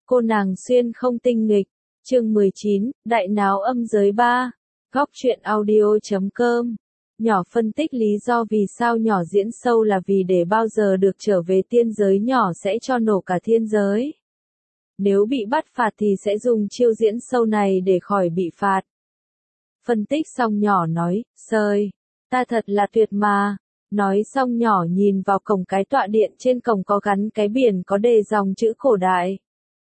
Cô nàng xuyên không tinh nghịch, chương 19, đại náo âm giới 3, góc truyện audio.com. Nhỏ phân tích lý do vì sao nhỏ diễn sâu là vì để bao giờ được trở về tiên giới nhỏ sẽ cho nổ cả thiên giới. Nếu bị bắt phạt thì sẽ dùng chiêu diễn sâu này để khỏi bị phạt. Phân tích xong nhỏ nói, sơi, ta thật là tuyệt mà. Nói xong nhỏ nhìn vào cổng cái tọa điện, trên cổng có gắn cái biển có đề dòng chữ cổ đại.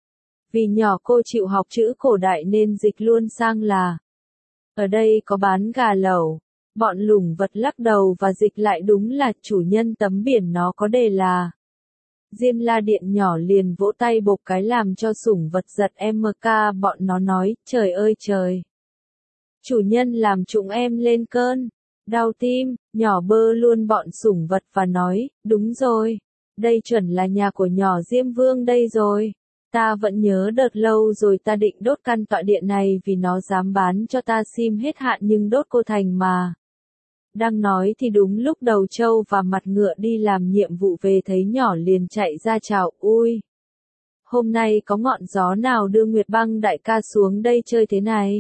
Vì nhỏ cô chịu học chữ cổ đại nên dịch luôn sang là ở đây có bán gà lẩu. Bọn lủng vật lắc đầu và dịch lại đúng là chủ nhân tấm biển nó có đề là. Diêm La Điện nhỏ liền vỗ tay bộp cái làm cho sủng vật giật MK, bọn nó nói, trời ơi trời. Chủ nhân làm chúng em lên cơn đau tim, nhỏ bơ luôn bọn sủng vật và nói, đúng rồi, đây chuẩn là nhà của nhỏ Diêm Vương đây rồi. Ta vẫn nhớ đợt lâu rồi ta định đốt căn tọa điện này vì nó dám bán cho ta sim hết hạn nhưng đốt cô thành mà. Đang nói thì đúng lúc đầu trâu và mặt ngựa đi làm nhiệm vụ về thấy nhỏ liền chạy ra chào, ui. Hôm nay có ngọn gió nào đưa Nguyệt Băng đại ca xuống đây chơi thế này?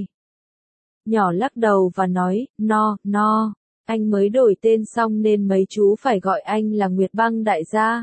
Nhỏ lắc đầu và nói, no, anh mới đổi tên xong nên mấy chú phải gọi anh là Nguyệt Băng đại gia.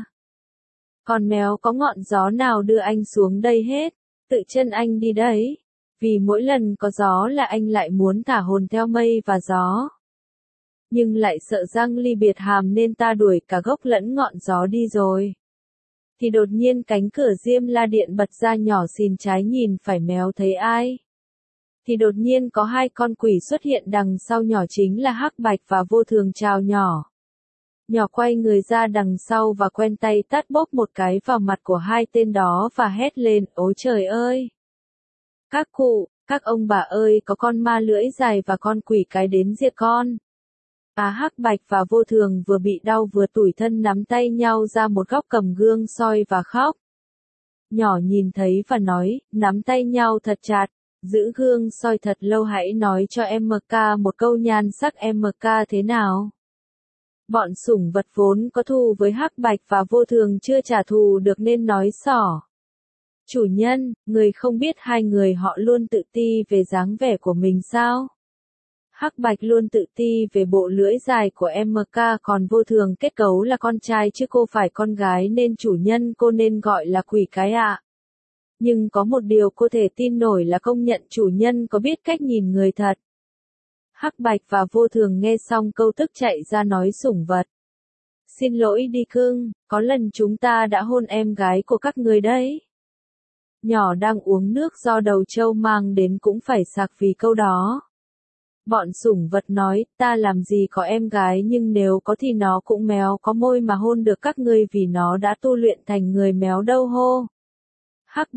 Còn méo có ngọn gió nào đưa anh xuống đây hết, tự chân anh đi đấy. Vì mỗi lần có gió là anh lại muốn thả hồn theo mây và gió. Nhưng lại sợ răng ly biệt hàm nên ta đuổi cả gốc lẫn ngọn gió đi rồi. Thì đột nhiên cánh cửa Diêm La Điện bật ra, nhỏ xìn trái nhìn phải méo thấy ai. Thì đột nhiên có hai con quỷ xuất hiện đằng sau nhỏ, chính là Hắc Bạch và Vô Thường chào nhỏ. Nhỏ quay người ra đằng sau và quen tay tát bốp một cái vào mặt của hai tên đó và hét lên, ôi trời ơi! Các cụ, các ông bà ơi, có con ma lưỡi dài và con quỷ cái đến diệt con. Hắc Bạch và Vô Thường vừa bị đau vừa tủi thân nắm tay nhau ra một góc cầm gương soi và khóc. Nhỏ nhìn thấy và nói, nắm tay nhau thật chặt, giữ gương soi thật lâu, hãy nói cho MK một câu nhan sắc MK thế nào. Bọn sủng vật vốn có thù với Hắc Bạch và Vô Thường chưa trả thù được nên nói xỏ. Chủ nhân, người không biết hai người họ luôn tự ti về dáng vẻ của mình sao? Hắc Bạch luôn tự ti về bộ lưỡi dài của MK, còn Vô Thường kết cấu là con trai chứ cô phải con gái nên chủ nhân cô nên gọi là quỷ cái ạ. Nhưng có một điều cô thể tin nổi là công nhận chủ nhân có biết cách nhìn người thật. Hắc Bạch và Vô Thường nghe xong câu tức chạy ra nói sủng vật. Xin lỗi đi cưng, có lần chúng ta đã hôn em gái của các người đấy. Nhỏ đang uống nước do đầu trâu mang đến cũng phải sặc vì câu đó. Bọn sủng vật nói, ta làm gì có em gái nhưng nếu có thì nó cũng méo có môi mà hôn được các ngươi vì nó đã tu luyện thành người méo đâu hô. Hắc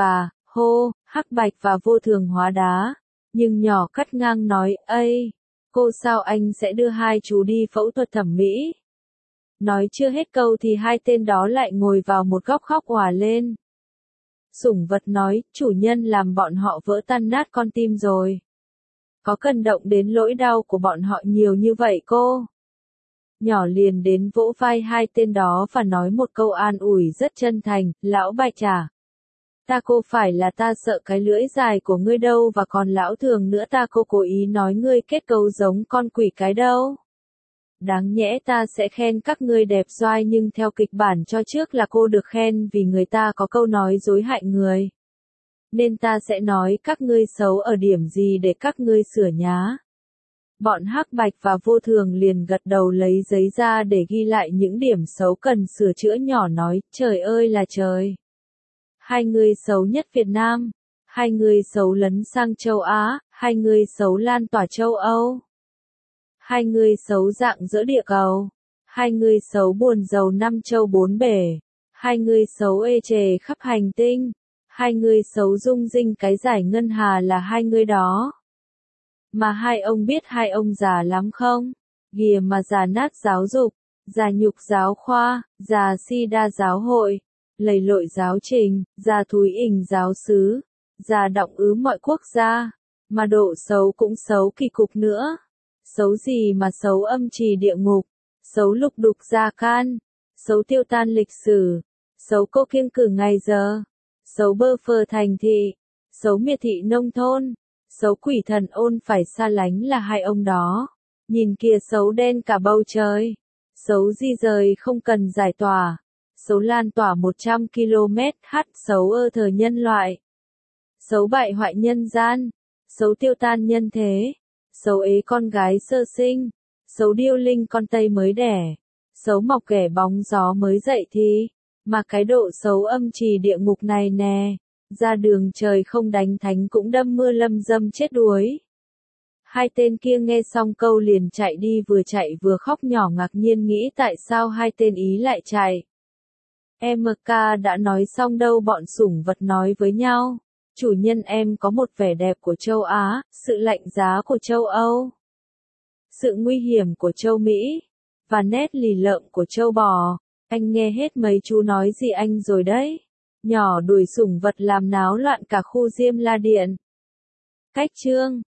Bạch và Vô Thường hóa đá. Nhưng nhỏ cắt ngang nói, ây, cô sao anh sẽ đưa hai chú đi phẫu thuật thẩm mỹ? Nói chưa hết câu thì hai tên đó lại ngồi vào một góc khóc òa lên. Sủng vật nói, chủ nhân làm bọn họ vỡ tan nát con tim rồi. Có cần động đến nỗi đau của bọn họ nhiều như vậy cô? Nhỏ liền đến vỗ vai hai tên đó và nói một câu an ủi rất chân thành, lão Bạch à. Ta cô phải là ta sợ cái lưỡi dài của ngươi đâu, và còn lão Thường nữa, ta cô cố ý nói ngươi kết cấu giống con quỷ cái đâu. Đáng nhẽ ta sẽ khen các ngươi đẹp doai nhưng theo kịch bản cho trước là cô được khen vì người ta có câu nói dối hại người. Nên ta sẽ nói các ngươi xấu ở điểm gì để các ngươi sửa nhá. Bọn Hắc Bạch và Vô Thường liền gật đầu lấy giấy ra để ghi lại những điểm xấu cần sửa chữa. Nhỏ nói, trời ơi là trời. Hai người xấu nhất Việt Nam, hai người xấu lấn sang châu Á, hai người xấu lan tỏa châu Âu. Hai người xấu rạng rỡ địa cầu, hai người xấu buồn giàu năm châu bốn bể, hai người xấu ê chề khắp hành tinh. Hai người xấu rung rinh cái giải ngân hà là hai người đó. Mà hai ông biết hai ông già lắm không? Gìa mà già nát giáo dục, già nhục giáo khoa, già si đa giáo hội, lầy lội giáo trình, già thúi ình giáo xứ, già động ứ mọi quốc gia. Mà độ xấu cũng xấu kỳ cục nữa. Xấu gì mà xấu âm trì địa ngục, xấu lục đục gia can, xấu tiêu tan lịch sử, xấu cô kiêng cử ngày giờ. xấu bơ phơ thành thị, xấu miệt thị nông thôn, xấu quỷ thần ôn phải xa lánh là hai ông đó. Nhìn kìa xấu đen cả bầu trời, xấu di rời không cần giải tỏa, xấu lan tỏa 100 km h, xấu ơ thờ nhân loại, xấu bại hoại nhân gian, xấu tiêu tan nhân thế, xấu ế con gái sơ sinh, xấu điêu linh con tây mới đẻ, xấu mọc ghẻ bóng gió mới dậy thì, mà cái độ xấu âm trì địa ngục này nè, ra đường trời không đánh thánh cũng đâm mưa lâm dâm chết đuối. Hai tên kia nghe xong câu liền chạy đi, vừa chạy vừa khóc nhỏ ngạc nhiên nghĩ tại sao hai tên ý lại chạy. MK đã nói xong đâu, bọn sủng vật nói với nhau. Chủ nhân em có một vẻ đẹp của châu Á, sự lạnh giá của châu Âu, sự nguy hiểm của châu Mỹ, và nét lì lợm của châu bò. Anh nghe hết mấy chú nói gì anh rồi đấy. Nhỏ đuổi sủng vật làm náo loạn cả khu Diêm La Điện. Cách chương